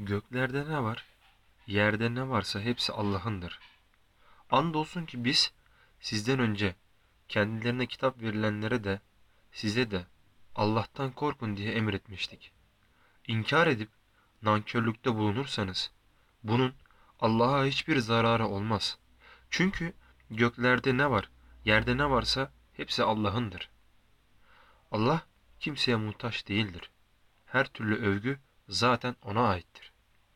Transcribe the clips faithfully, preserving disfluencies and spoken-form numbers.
Göklerde ne var, yerde ne varsa hepsi Allah'ındır. Andolsun ki biz sizden önce kendilerine kitap verilenlere de size de Allah'tan korkun diye emretmiştik. İnkar edip nankörlükte bulunursanız bunun Allah'a hiçbir zararı olmaz. Çünkü göklerde ne var, yerde ne varsa hepsi Allah'ındır. Allah kimseye muhtaç değildir. Her türlü övgü zaten ona aittir.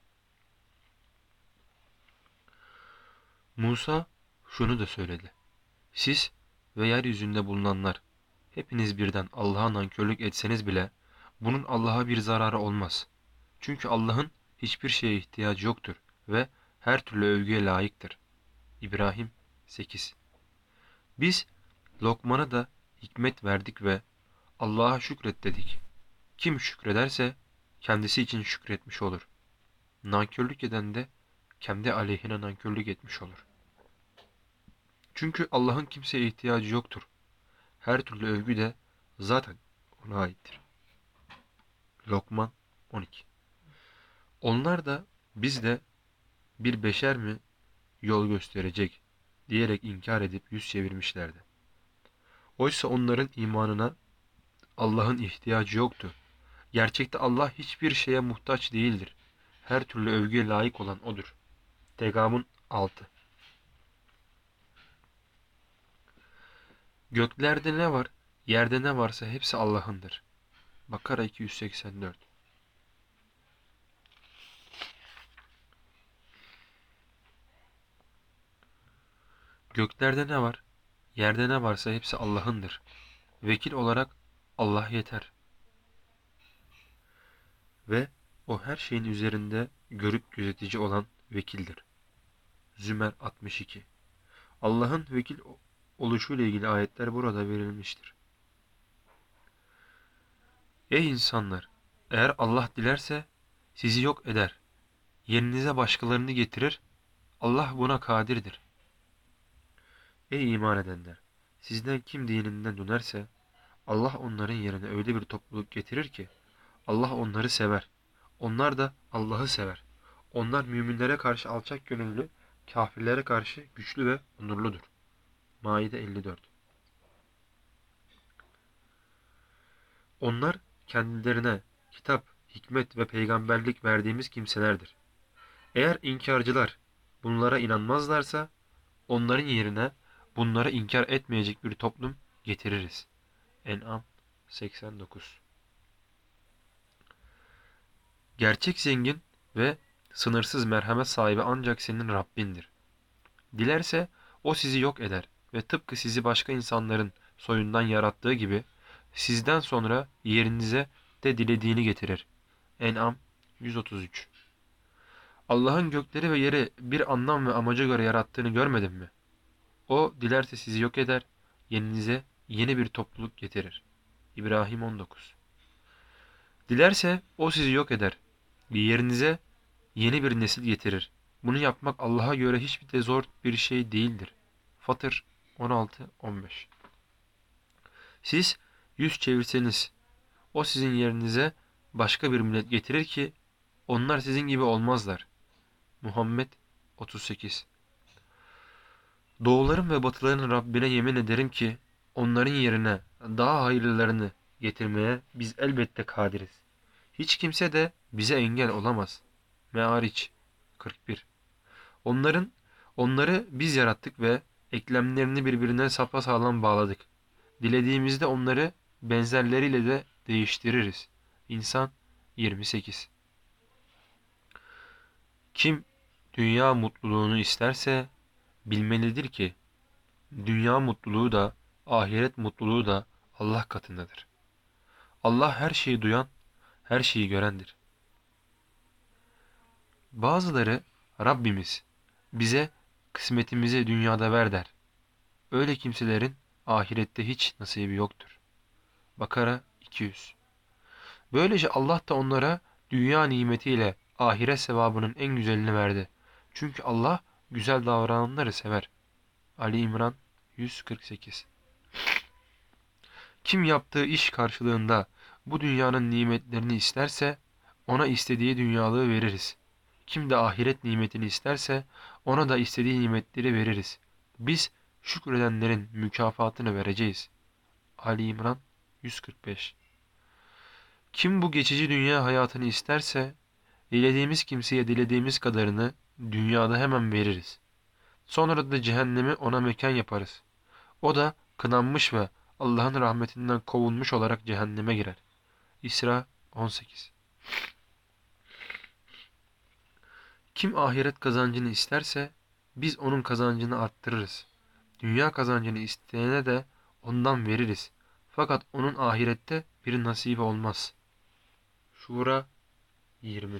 Musa şunu da söyledi. Siz ve yeryüzünde bulunanlar hepiniz birden Allah'a nankörlük etseniz bile bunun Allah'a bir zararı olmaz. Çünkü Allah'ın hiçbir şeye ihtiyacı yoktur ve her türlü övgüye layıktır. İbrahim sekiz. Biz Lokman'a da hikmet verdik ve Allah'a şükret dedik. Kim şükrederse kendisi için şükretmiş olur. Nankörlük eden de kendi aleyhine nankörlük etmiş olur. Çünkü Allah'ın kimseye ihtiyacı yoktur. Her türlü övgü de zaten ona aittir. Lokman on iki. Onlar da biz de bir beşer mi yol gösterecek diyerek inkar edip yüz çevirmişlerdi. Oysa onların imanına Allah'ın ihtiyacı yoktu. Gerçekte Allah hiçbir şeye muhtaç değildir. Her türlü övgüye layık olan O'dur. Tegabun altı. Göklerde ne var, yerde ne varsa hepsi Allah'ındır. Bakara iki yüz seksen dört. Göklerde ne var, yerde ne varsa hepsi Allah'ındır. Vekil olarak Allah yeter. Ve o her şeyin üzerinde görüp gözetici olan vekildir. Zümer altmış iki. Allah'ın vekil oluşuyla ilgili ayetler burada verilmiştir. Ey insanlar! Eğer Allah dilerse sizi yok eder. Yerinize başkalarını getirir. Allah buna kadirdir. Ey iman edenler! Sizden kim dininden dönerse Allah onların yerine öyle bir topluluk getirir ki Allah onları sever. Onlar da Allah'ı sever. Onlar müminlere karşı alçak gönüllü, kafirlere karşı güçlü ve onurludur. Maide elli dört. Onlar kendilerine kitap, hikmet ve peygamberlik verdiğimiz kimselerdir. Eğer inkarcılar bunlara inanmazlarsa onların yerine bunları inkar etmeyecek bir toplum getiririz. En'am seksen dokuz. Gerçek zengin ve sınırsız merhamet sahibi ancak senin Rabbindir. Dilerse o sizi yok eder ve tıpkı sizi başka insanların soyundan yarattığı gibi sizden sonra yerinize de dilediğini getirir. En'am yüz otuz üç. Allah'ın gökleri ve yeri bir anlam ve amaca göre yarattığını görmedin mi? O dilerse sizi yok eder, yerinize yeni bir topluluk getirir. İbrahim on dokuz. Dilerse o sizi yok eder, yerinize yeni bir nesil getirir. Bunu yapmak Allah'a göre hiçbir de zor bir şey değildir. Fatır on altı on beş. Siz yüz çevirseniz o sizin yerinize başka bir millet getirir ki onlar sizin gibi olmazlar. Muhammed otuz sekiz. Doğuların ve batıların Rabbine yemin ederim ki onların yerine daha hayırlılarını getirmeye biz elbette kadiriz. Hiç kimse de bize engel olamaz. Me'ariç kırk bir. Onların onları biz yarattık ve eklemlerini birbirine sapasağlam bağladık. Dilediğimizde onları benzerleriyle de değiştiririz. İnsan yirmi sekiz. Kim dünya mutluluğunu isterse bilmelidir ki dünya mutluluğu da ahiret mutluluğu da Allah katındadır. Allah her şeyi duyan, her şeyi görendir. Bazıları Rabbimiz bize kısmetimizi dünyada ver der. Öyle kimselerin ahirette hiç nasibi yoktur. Bakara iki yüz. Böylece Allah da onlara dünya nimetiyle ahiret sevabının en güzelini verdi. Çünkü Allah güzel davrananları sever. Ali İmran yüz kırk sekiz. Kim yaptığı iş karşılığında bu dünyanın nimetlerini isterse ona istediği dünyalığı veririz. Kim de ahiret nimetini isterse ona da istediği nimetleri veririz. Biz şükredenlerin mükafatını vereceğiz. Ali İmran yüz kırk beş. Kim bu geçici dünya hayatını isterse, dilediğimiz kimseye dilediğimiz kadarını dünyada hemen veririz. Sonra da cehennemi ona mekan yaparız. O da kınanmış ve Allah'ın rahmetinden kovulmuş olarak cehenneme girer. İsra on sekiz. Kim ahiret kazancını isterse biz onun kazancını arttırırız. Dünya kazancını isteyene de ondan veririz. Fakat onun ahirette bir nasibi olmaz. Şura yirmi.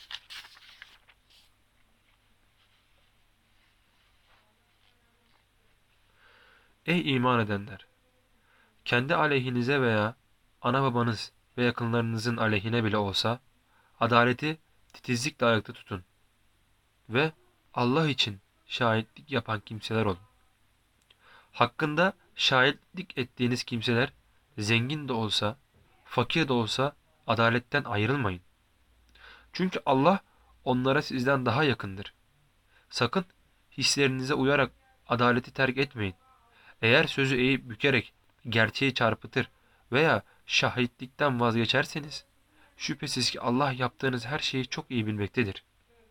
Ey iman edenler! Kendi aleyhinize veya ana babanız ve yakınlarınızın aleyhine bile olsa adaleti titizlikle ayakta tutun ve Allah için şahitlik yapan kimseler olun. Hakkında şahitlik ettiğiniz kimseler zengin de olsa, fakir de olsa adaletten ayrılmayın. Çünkü Allah onlara sizden daha yakındır. Sakın hislerinize uyarak adaleti terk etmeyin. Eğer sözü eğip bükerek gerçeği çarpıtır veya şahitlikten vazgeçerseniz, şüphesiz ki Allah yaptığınız her şeyi çok iyi bilmektedir.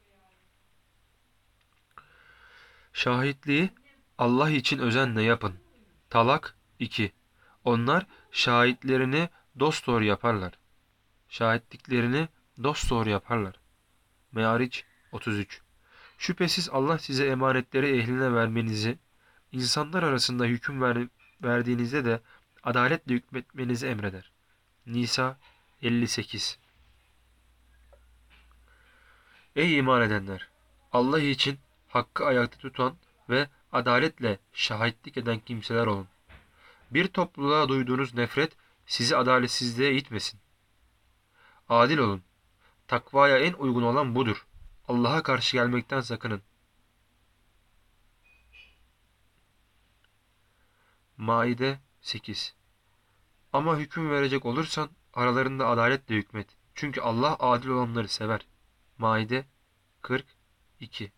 Şahitliği Allah için özenle yapın. Talak iki. Onlar şahitlerini dosdoğru yaparlar. Şahitliklerini dosdoğru yaparlar. Me'ariç otuz üç. Şüphesiz Allah size emanetleri ehline vermenizi, insanlar arasında hüküm ver, verdiğinizde de adaletle hükmetmenizi emreder. Nisa elli sekiz. Ey iman edenler! Allah için hakkı ayakta tutan ve adaletle şahitlik eden kimseler olun. Bir topluluğa duyduğunuz nefret sizi adaletsizliğe itmesin. Adil olun. Takvaya en uygun olan budur. Allah'a karşı gelmekten sakının. Maide sekiz. Ama hüküm verecek olursan aralarında adaletle hükmet. Çünkü Allah adil olanları sever. Maide kırk iki.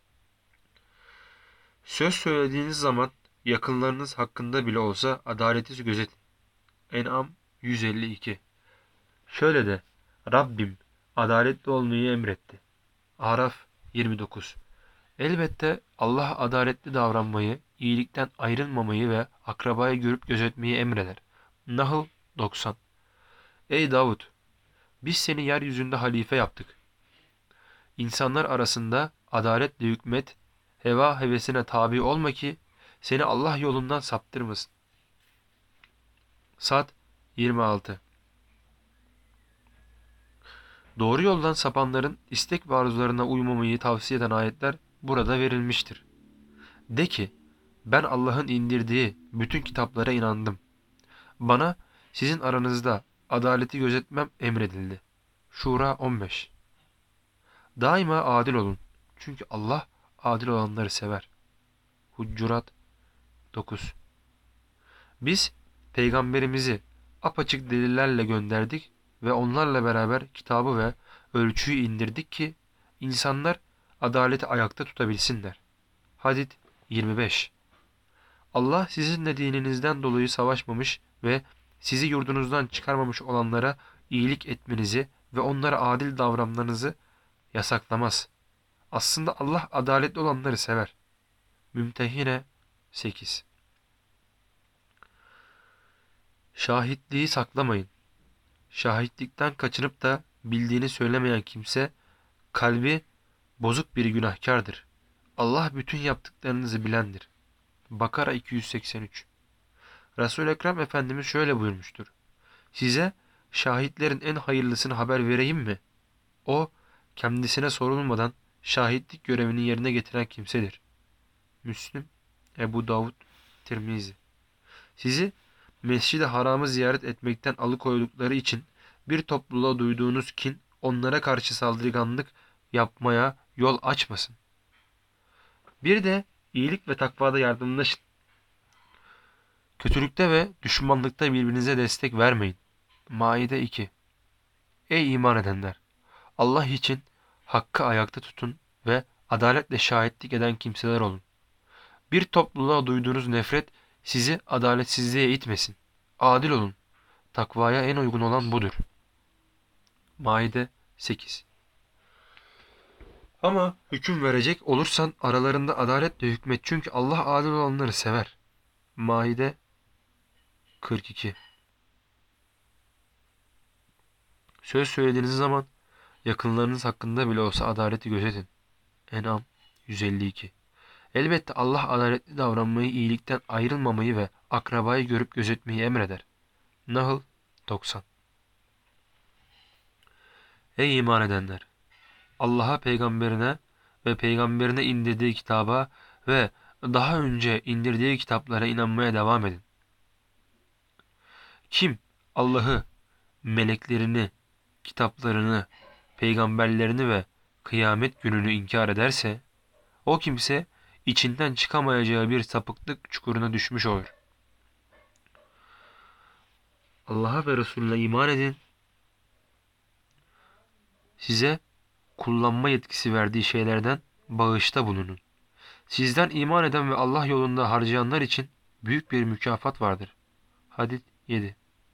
Söz söylediğiniz zaman yakınlarınız hakkında bile olsa adaleti gözetin. En'am yüz elli iki. Şöyle de Rabbim adaletli olmayı emretti. Araf yirmi dokuz. Elbette Allah adaletli davranmayı, iyilikten ayrılmamayı ve akrabayı görüp gözetmeyi emreder. Nahl doksan. Ey Davud! Biz seni yeryüzünde halife yaptık. İnsanlar arasında adaletle hükmet, heva hevesine tabi olma ki seni Allah yolundan saptırmasın. Sad yirmi altı. Doğru yoldan sapanların istek ve arzularına uymamayı tavsiye eden ayetler burada verilmiştir. De ki, ben Allah'ın indirdiği bütün kitaplara inandım. Bana sizin aranızda adaleti gözetmem emredildi. Şura on beş. Daima adil olun. Çünkü Allah adil olanları sever. Hucurat dokuz. Biz peygamberimizi apaçık delillerle gönderdik ve onlarla beraber kitabı ve ölçüyü indirdik ki insanlar adaleti ayakta tutabilsinler. Hadid yirmi beş. Allah sizinle dininizden dolayı savaşmamış ve sizi yurdunuzdan çıkarmamış olanlara iyilik etmenizi ve onlara adil davranmanızı yasaklamaz. Aslında Allah adaletli olanları sever. Mümtehine sekiz. Şahitliği saklamayın. Şahitlikten kaçınıp da bildiğini söylemeyen kimse kalbi bozuk bir günahkardır. Allah bütün yaptıklarınızı bilendir. Bakara iki yüz seksen üç. Resul-i Ekrem Efendimiz şöyle buyurmuştur. Size şahitlerin en hayırlısını haber vereyim mi? O, kendisine sorulmadan şahitlik görevini yerine getiren kimsedir. Müslim, Ebu Davud, Tirmizi. Sizi Mescid-i Haram'ı ziyaret etmekten alıkoydukları için bir topluluğa duyduğunuz kin onlara karşı saldırganlık yapmaya yol açmasın. Bir de iyilik ve takvada yardımlaşın. Kötülükte ve düşmanlıkta birbirinize destek vermeyin. Maide iki. Ey iman edenler! Allah için hakkı ayakta tutun ve adaletle şahitlik eden kimseler olun. Bir topluluğa duyduğunuz nefret sizi adaletsizliğe itmesin. Adil olun. Takvaya en uygun olan budur. Maide sekiz. Ama hüküm verecek olursan aralarında adaletle hükmet, çünkü Allah adil olanları sever. Maide kırk iki. Söz söylediğiniz zaman yakınlarınız hakkında bile olsa adaleti gözetin. En'am yüz elli iki. Elbette Allah adaletli davranmayı, iyilikten ayrılmamayı ve akrabayı görüp gözetmeyi emreder. Nahl doksan. Ey iman edenler! Allah'a, peygamberine ve peygamberine indirdiği kitaba ve daha önce indirdiği kitaplara inanmaya devam edin. Kim Allah'ı, meleklerini, kitaplarını, peygamberlerini ve kıyamet gününü inkar ederse, o kimse içinden çıkamayacağı bir sapıklık çukuruna düşmüş olur. Allah'a ve Resulüne iman edin. Size kullanma yetkisi verdiği şeylerden bağışta bulunun. Sizden iman eden ve Allah yolunda harcayanlar için büyük bir mükafat vardır. Hadid yedi.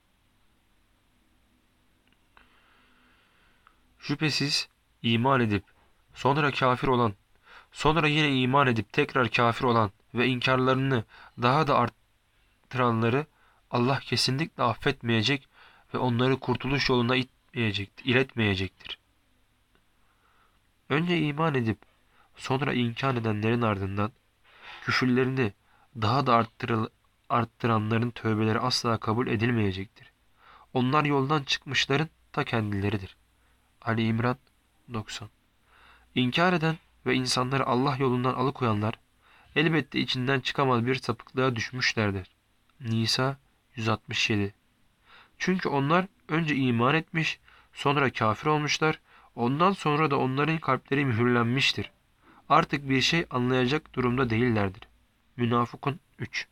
Şüphesiz iman edip sonra kafir olan, sonra yine iman edip tekrar kafir olan ve inkarlarını daha da arttıranları Allah kesinlikle affetmeyecek ve onları kurtuluş yoluna itmeyecektir, iletmeyecektir. Önce iman edip sonra inkar edenlerin ardından küfürlerini daha da arttırıl- arttıranların tövbeleri asla kabul edilmeyecektir. Onlar yoldan çıkmışların ta kendileridir. Ali İmran doksan. İnkar eden ve insanları Allah yolundan alıkoyanlar elbette içinden çıkamaz bir sapıklığa düşmüşlerdir. Nisa yüz altmış yedi. Çünkü onlar önce iman etmiş, sonra kafir olmuşlar, ondan sonra da onların kalpleri mühürlenmiştir. Artık bir şey anlayacak durumda değillerdir. Münafıkun üç.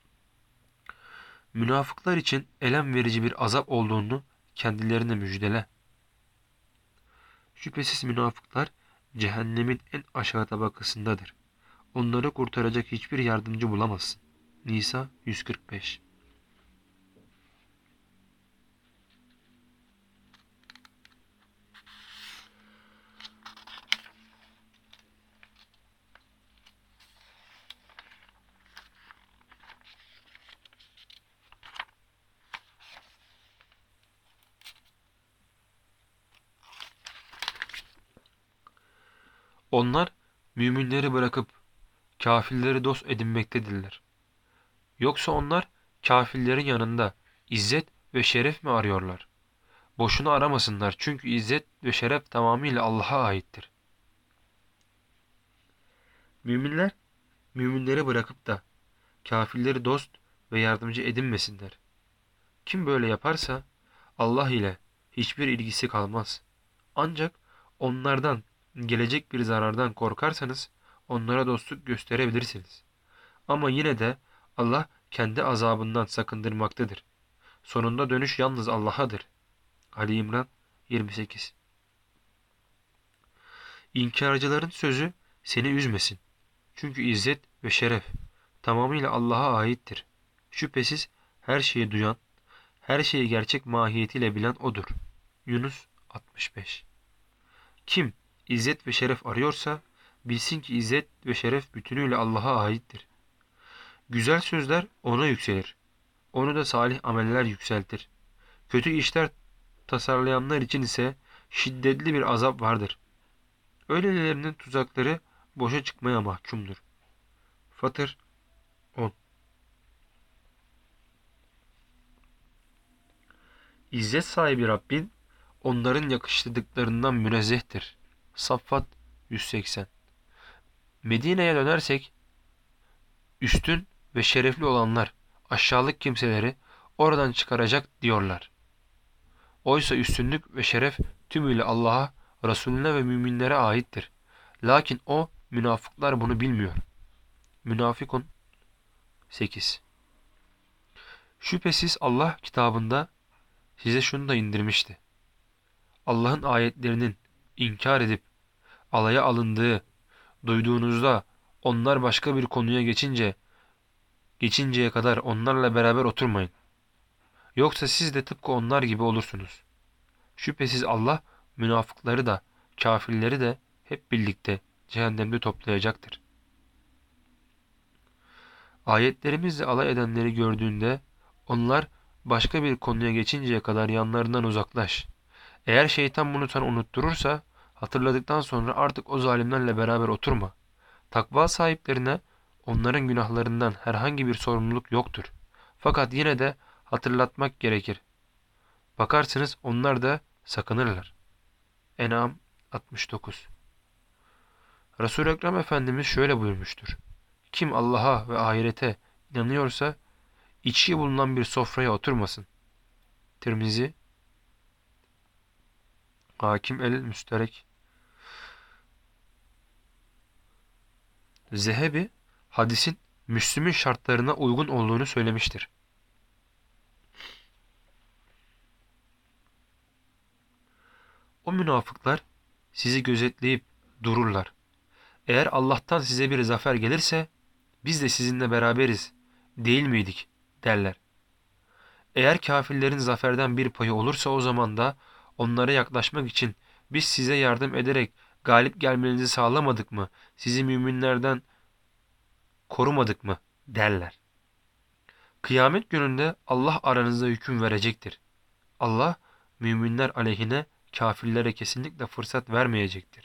Münafıklar için elem verici bir azap olduğunu kendilerine müjdele. Şüphesiz münafıklar cehennemin en aşağı tabakasındadır. Onları kurtaracak hiçbir yardımcı bulamazsın. Nisa yüz kırk beş. Onlar müminleri bırakıp kafirleri dost edinmektedirler. Yoksa onlar kafirlerin yanında izzet ve şeref mi arıyorlar? Boşuna aramasınlar, çünkü izzet ve şeref tamamıyla Allah'a aittir. Müminler, müminleri bırakıp da kafirleri dost ve yardımcı edinmesinler. Kim böyle yaparsa Allah ile hiçbir ilgisi kalmaz. Ancak onlardan gelecek bir zarardan korkarsanız onlara dostluk gösterebilirsiniz. Ama yine de Allah kendi azabından sakındırmaktadır. Sonunda dönüş yalnız Allah'adır. Ali İmran yirmi sekiz. İnkarcıların sözü seni üzmesin. Çünkü izzet ve şeref tamamıyla Allah'a aittir. Şüphesiz her şeyi duyan, her şeyi gerçek mahiyetiyle bilen O'dur. Yunus altmış beş. Kim izzet ve şeref arıyorsa bilsin ki izzet ve şeref bütünüyle Allah'a aittir. Güzel sözler O'na yükselir. Onu da salih ameller yükseltir. Kötü işler tasarlayanlar için ise şiddetli bir azap vardır. Öylelerinin tuzakları boşa çıkmaya mahkumdur. Fatır on. İzzet sahibi Rabbin onların yakıştırdıklarından münezzehtir. Saffat yüz seksen. Medine'ye dönersek üstün ve şerefli olanlar aşağılık kimseleri oradan çıkaracak diyorlar. Oysa üstünlük ve şeref tümüyle Allah'a, Resulüne ve müminlere aittir. Lakin o münafıklar bunu bilmiyor. Münafıkun sekiz. Şüphesiz Allah kitabında size şunu da indirmişti. Allah'ın ayetlerinin inkar edip alaya alındığı duyduğunuzda onlar başka bir konuya geçince geçinceye kadar onlarla beraber oturmayın. Yoksa siz de tıpkı onlar gibi olursunuz. Şüphesiz Allah münafıkları da kafirleri de hep birlikte cehennemde toplayacaktır. Ayetlerimizle alay edenleri gördüğünde onlar başka bir konuya geçinceye kadar yanlarından uzaklaş. Eğer şeytan bunu sana unutturursa hatırladıktan sonra artık o zalimlerle beraber oturma. Takva sahiplerine onların günahlarından herhangi bir sorumluluk yoktur. Fakat yine de hatırlatmak gerekir. Bakarsınız onlar da sakınırlar. En'am altmış dokuz. Resul-i Ekrem Efendimiz şöyle buyurmuştur. Kim Allah'a ve ahirete inanıyorsa içki bulunan bir sofraya oturmasın. Tirmizi, Hakim el-Müsterek. Zehebi hadisin Müslüm'ün şartlarına uygun olduğunu söylemiştir. O münafıklar sizi gözetleyip dururlar. Eğer Allah'tan size bir zafer gelirse biz de sizinle beraberiz değil miydik derler. Eğer kafirlerin zaferden bir payı olursa o zaman da onlara yaklaşmak için biz size yardım ederek galip gelmenizi sağlamadık mı? Sizi müminlerden korumadık mı? Derler. Kıyamet gününde Allah aranızda hüküm verecektir. Allah müminler aleyhine kafirlere kesinlikle fırsat vermeyecektir.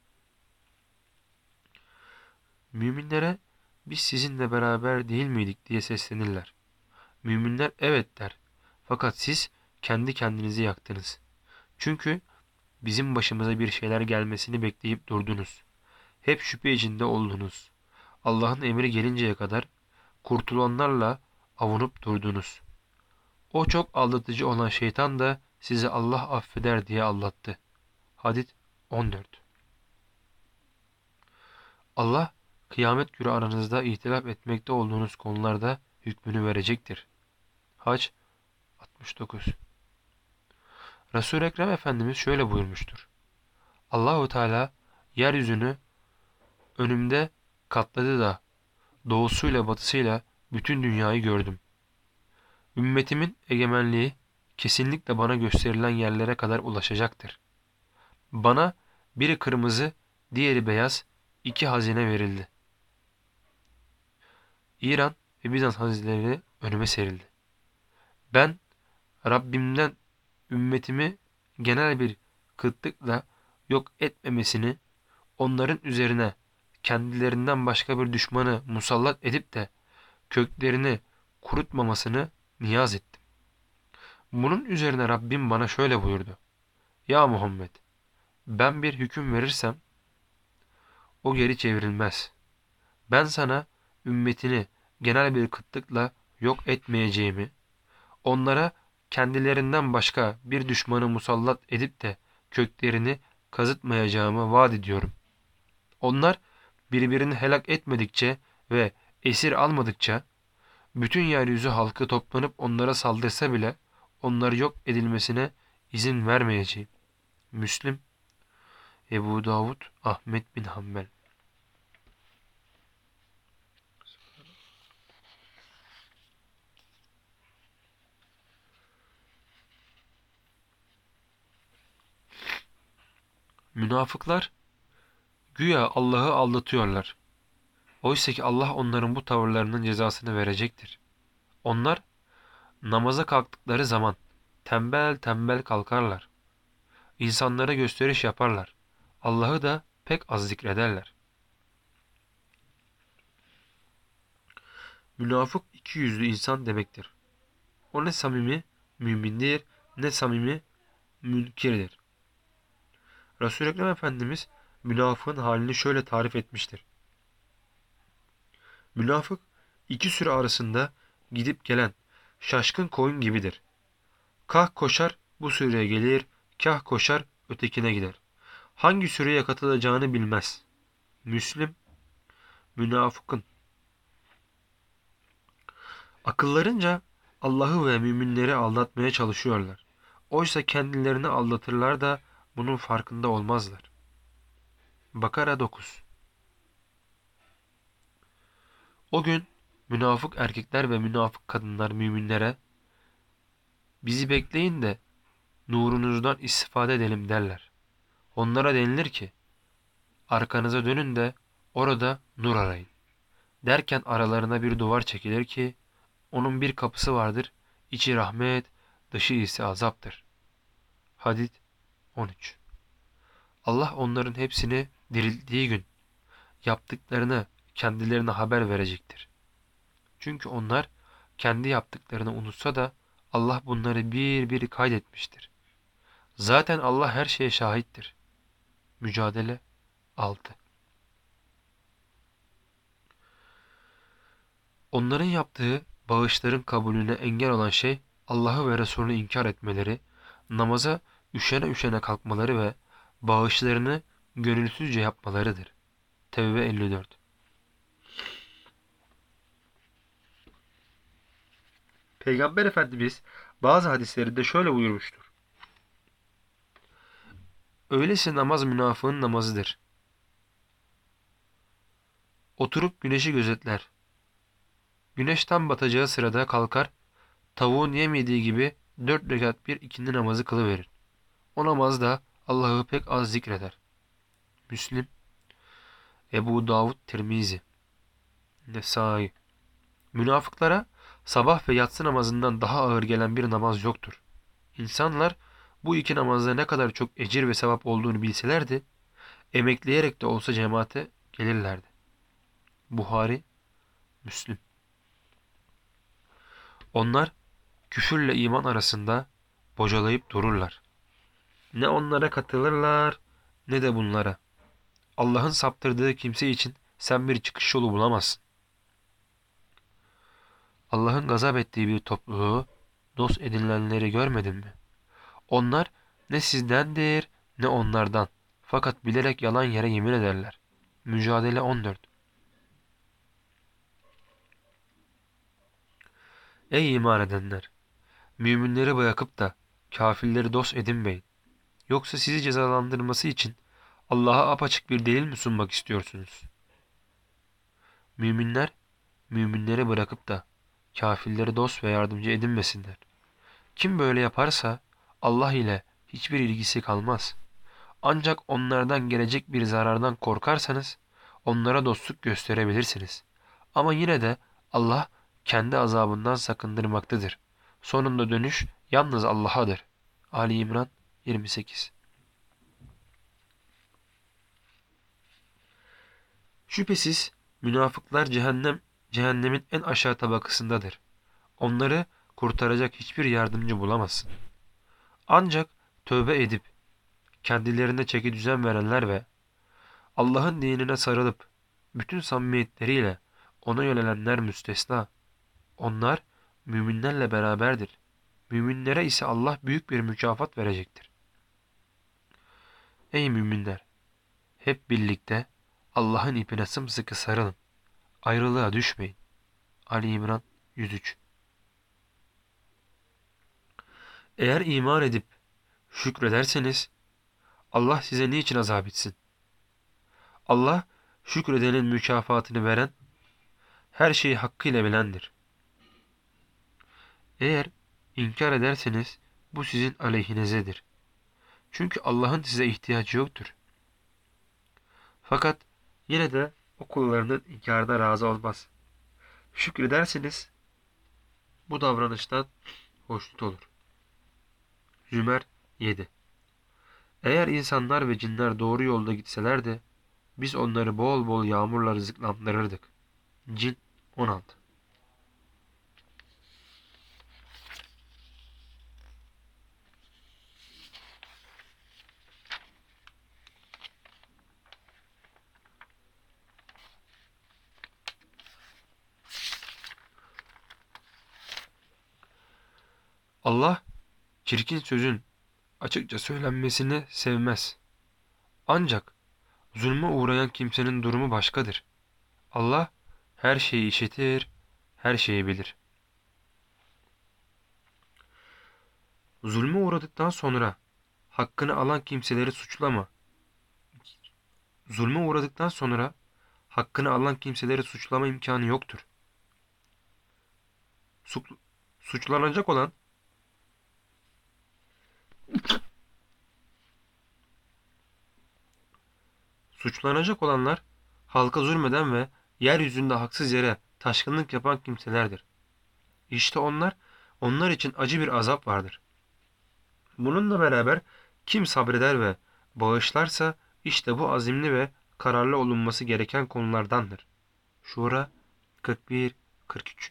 Müminlere biz sizinle beraber değil miydik diye seslenirler. Müminler evet der. Fakat siz kendi kendinizi yaktınız. Çünkü bizim başımıza bir şeyler gelmesini bekleyip durdunuz. Hep şüphe içinde oldunuz. Allah'ın emri gelinceye kadar kurtulanlarla avunup durdunuz. O çok aldatıcı olan şeytan da sizi Allah affeder diye aldattı. Hadid on dört. Allah kıyamet günü aranızda ihtilaf etmekte olduğunuz konularda hükmünü verecektir. Hac altmış dokuz. Resul-i Ekrem Efendimiz şöyle buyurmuştur. Allahu Teala yeryüzünü önümde katladı da doğusuyla batısıyla bütün dünyayı gördüm. Ümmetimin egemenliği kesinlikle bana gösterilen yerlere kadar ulaşacaktır. Bana biri kırmızı, diğeri beyaz iki hazine verildi. İran ve Bizans hazineleri önüme serildi. Ben Rabbimden ümmetimi genel bir kıtlıkla yok etmemesini, onların üzerine kendilerinden başka bir düşmanı musallat edip de köklerini kurutmamasını niyaz ettim. Bunun üzerine Rabbim bana şöyle buyurdu. Ya Muhammed, ben bir hüküm verirsem o geri çevrilmez. Ben sana ümmetini genel bir kıtlıkla yok etmeyeceğimi, onlara kendilerinden başka bir düşmanı musallat edip de köklerini kazıtmayacağımı vaat ediyorum. Onlar birbirini helak etmedikçe ve esir almadıkça bütün yeryüzü halkı toplanıp onlara saldırsa bile onları yok edilmesine izin vermeyeceğim. Müslim, Ebu Davud, Ahmet bin Hanbel. Münafıklar güya Allah'ı aldatıyorlar. Oysa ki Allah onların bu tavırlarının cezasını verecektir. Onlar namaza kalktıkları zaman tembel tembel kalkarlar. İnsanlara gösteriş yaparlar. Allah'ı da pek az zikrederler. Münafık iki yüzlü insan demektir. O ne samimi mümindir ne samimi münkirdir. Resul-i Ekrem Efendimiz münafığın halini şöyle tarif etmiştir. Münafık iki sürü arasında gidip gelen şaşkın koyun gibidir. Kah koşar bu sürüye gelir, kah koşar ötekine gider. Hangi sürüye katılacağını bilmez. Müslim, münafıkın. Akıllarınca Allah'ı ve müminleri aldatmaya çalışıyorlar. Oysa kendilerini aldatırlar da bunun farkında olmazlar. Bakara dokuz. O gün münafık erkekler ve münafık kadınlar müminlere bizi bekleyin de nurunuzdan istifade edelim derler. Onlara denilir ki arkanıza dönün de orada nur arayın. Derken aralarına bir duvar çekilir ki onun bir kapısı vardır. İçi rahmet, dışı ise azaptır. Hadid on üç. Allah onların hepsini dirilttiği gün yaptıklarını kendilerine haber verecektir. Çünkü onlar kendi yaptıklarını unutsa da Allah bunları bir bir kaydetmiştir. Zaten Allah her şeye şahittir. Mücadele altı. Onların yaptığı bağışların kabulüne engel olan şey Allah'ı ve Resulünü inkar etmeleri, namaza üşene üşene kalkmaları ve bağışlarını gönülsüzce yapmalarıdır. Tevbe elli dört. Peygamber Efendimiz bazı hadislerinde şöyle buyurmuştur. Öyleyse namaz münafığın namazıdır. Oturup güneşi gözetler. Güneş tam batacağı sırada kalkar, tavuğun yemediği gibi dört rekat bir ikindi namazı kılıverir. O namazda Allah'ı pek az zikreder. Müslim, Ebu Davud, Tirmizi, Nesai. Münafıklara sabah ve yatsı namazından daha ağır gelen bir namaz yoktur. İnsanlar bu iki namazda ne kadar çok ecir ve sevap olduğunu bilselerdi, emekleyerek de olsa cemaate gelirlerdi. Buhari, Müslim. Onlar küfürle iman arasında bocalayıp dururlar. Ne onlara katılırlar ne de bunlara. Allah'ın saptırdığı kimse için sen bir çıkış yolu bulamazsın. Allah'ın gazap ettiği bir topluluğu dost edinilenleri görmedin mi? Onlar ne sizdendir ne onlardan. Fakat bilerek yalan yere yemin ederler. Mücadele on dört. Ey iman edenler! Müminleri bırakıp da kafirleri dost edinmeyin. Yoksa sizi cezalandırması için Allah'a apaçık bir delil mi sunmak istiyorsunuz? Müminler, müminleri bırakıp da kafirleri dost ve yardımcı edinmesinler. Kim böyle yaparsa Allah ile hiçbir ilgisi kalmaz. Ancak onlardan gelecek bir zarardan korkarsanız onlara dostluk gösterebilirsiniz. Ama yine de Allah kendi azabından sakındırmaktadır. Sonunda dönüş yalnız Allah'adır. Ali İmran yirmi sekiz. Şüphesiz münafıklar cehennem cehennemin en aşağı tabakasındadır. Onları kurtaracak hiçbir yardımcı bulamazsın. Ancak tövbe edip kendilerine çeki düzen verenler ve Allah'ın dinine sarılıp bütün samimiyetleriyle ona yönelenler müstesna. Onlar müminlerle beraberdir. Müminlere ise Allah büyük bir mükafat verecektir. Ey müminler! Hep birlikte Allah'ın ipine sımsıkı sarılın. Ayrılığa düşmeyin. Ali İmran yüz üç. Eğer iman edip şükrederseniz Allah size niçin azap etsin? Allah şükredenin mükafatını veren, her şeyi hakkıyla bilendir. Eğer inkar ederseniz bu sizin aleyhinizedir. Çünkü Allah'ın size ihtiyacı yoktur. Fakat yine de o kullarının inkarda razı olmaz. Şükrederseniz bu davranıştan hoşnut olur. Zümer yedi. Eğer insanlar ve cinler doğru yolda gitseler de biz onları bol bol yağmurla rızıklandırırdık. Cin on altı. Allah çirkin sözün açıkça söylenmesini sevmez. Ancak zulme uğrayan kimsenin durumu başkadır. Allah her şeyi işitir, her şeyi bilir. Zulme uğradıktan sonra hakkını alan kimseleri suçlama. Zulme uğradıktan sonra hakkını alan kimseleri suçlama imkanı yoktur. Su- Suçlanacak olan suçlanacak olanlar halka zulmeden ve yeryüzünde haksız yere taşkınlık yapan kimselerdir. İşte onlar, onlar için acı bir azap vardır. Bununla beraber kim sabreder ve bağışlarsa işte bu azimli ve kararlı olunması gereken konulardandır. Şura kırk bir kırk üç.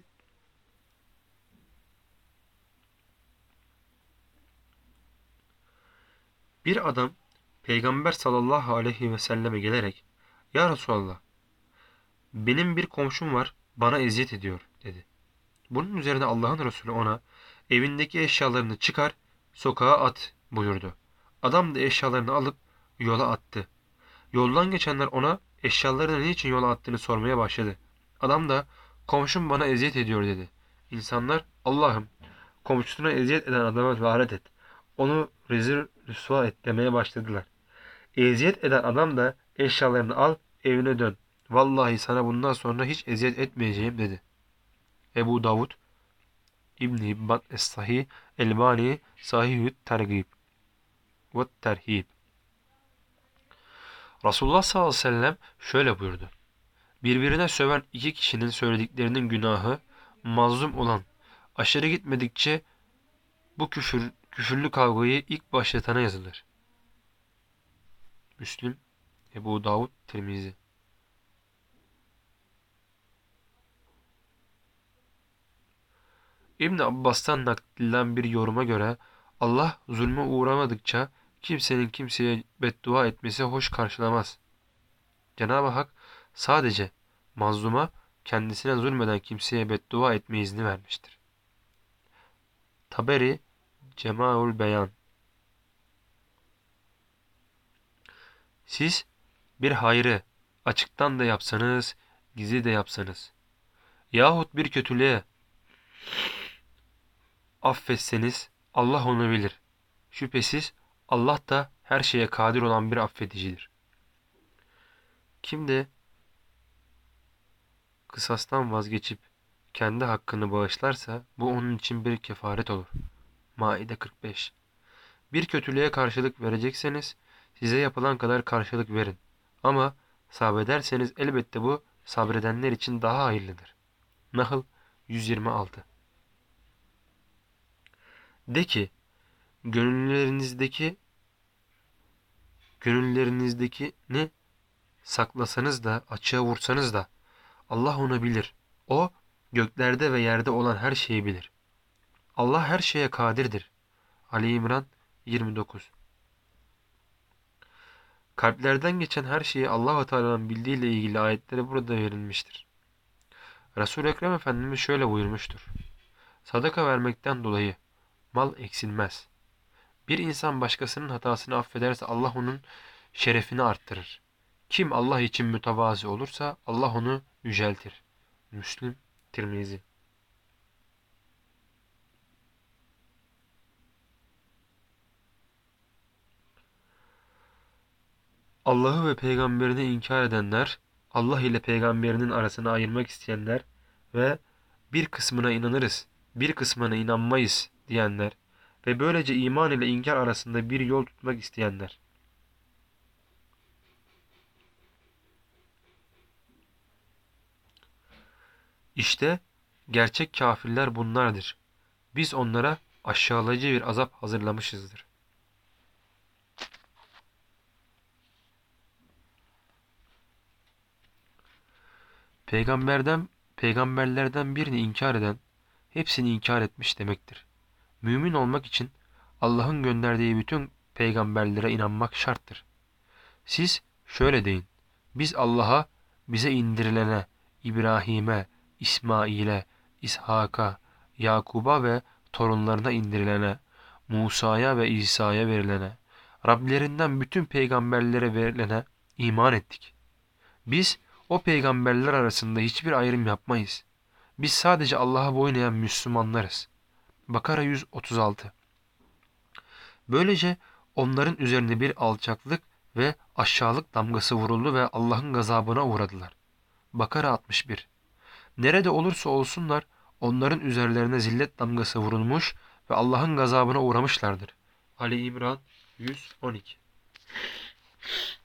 Bir adam Peygamber sallallahu aleyhi ve selleme gelerek "Ya Resulallah, benim bir komşum var, bana eziyet ediyor," dedi. Bunun üzerine Allah'ın Resulü ona evindeki eşyalarını çıkar, sokağa at buyurdu. Adam da eşyalarını alıp yola attı. Yoldan geçenler ona eşyalarını niçin yola attığını sormaya başladı. Adam da komşum bana eziyet ediyor dedi. İnsanlar Allah'ım komşusuna eziyet eden adama lanet et. Onu rezil rüsva et demeye başladılar. Eziyet eden adam da eşyalarını al evine dön. Vallahi sana bundan sonra hiç eziyet etmeyeceğim dedi. Ebu Davud İbn-i Hibban Es-Sahih Elbani Sahihü't Tergib ve Terhib. Resulullah sallallahu aleyhi ve sellem şöyle buyurdu. Birbirine söven iki kişinin söylediklerinin günahı mazlum olan aşırı gitmedikçe bu küfür, küfürlü kavgayı ilk başlatana yazılır. Müslim, Ebu Davud, Tirmizi. İbn Abbas'tan nakledilen bir yoruma göre Allah zulme uğramadıkça kimsenin kimseye beddua etmesi hoş karşılamaz. Cenab-ı Hak sadece mazluma kendisine zulmeden kimseye beddua etme izni vermiştir. Taberi Cemaul Beyan. Siz bir hayrı açıktan da yapsanız, gizli de yapsanız yahut bir kötülüğe affetseniz Allah onu bilir. Şüphesiz Allah da her şeye kadir olan bir affedicidir. Kim de kısastan vazgeçip kendi hakkını bağışlarsa bu onun için bir kefaret olur. Maide kırk beş. Bir kötülüğe karşılık verecekseniz size yapılan kadar karşılık verin. Ama sabrederseniz elbette bu sabredenler için daha hayırlıdır. Nahl yüz yirmi altı. De ki gönüllerinizdeki gönüllerinizdeki ne saklasanız da açığa vursanız da Allah onu bilir. O göklerde ve yerde olan her şeyi bilir. Allah her şeye kadirdir. Ali İmran yirmi dokuz. Kalplerden geçen her şeyi Allah-u Teala'nın bildiği ile ilgili ayetleri burada verilmiştir. Resul-i Ekrem Efendimiz şöyle buyurmuştur. Sadaka vermekten dolayı mal eksilmez. Bir insan başkasının hatasını affederse Allah onun şerefini arttırır. Kim Allah için mütevazi olursa Allah onu yüceltir. Müslim, Tirmizi. Allah'ı ve peygamberini inkar edenler, Allah ile peygamberinin arasını ayırmak isteyenler ve bir kısmına inanırız, bir kısmına inanmayız diyenler ve böylece iman ile inkar arasında bir yol tutmak isteyenler. İşte gerçek kafirler bunlardır. Biz onlara aşağılayıcı bir azap hazırlamışızdır. Peygamberden, peygamberlerden birini inkar eden, hepsini inkar etmiş demektir. Mümin olmak için Allah'ın gönderdiği bütün peygamberlere inanmak şarttır. Siz şöyle deyin, biz Allah'a, bize indirilene, İbrahim'e, İsmail'e, İshak'a, Yakub'a ve torunlarına indirilene, Musa'ya ve İsa'ya verilene, Rablerinden bütün peygamberlere verilene iman ettik. Biz o peygamberler arasında hiçbir ayrım yapmayız. Biz sadece Allah'a boyun eğen Müslümanlarız. Bakara yüz otuz altı. Böylece Onların üzerine bir alçaklık ve aşağılık damgası vuruldu ve Allah'ın gazabına uğradılar. Bakara altmış bir. Nerede olursa olsunlar onların üzerlerine zillet damgası vurulmuş ve Allah'ın gazabına uğramışlardır. Ali İmran yüz on iki.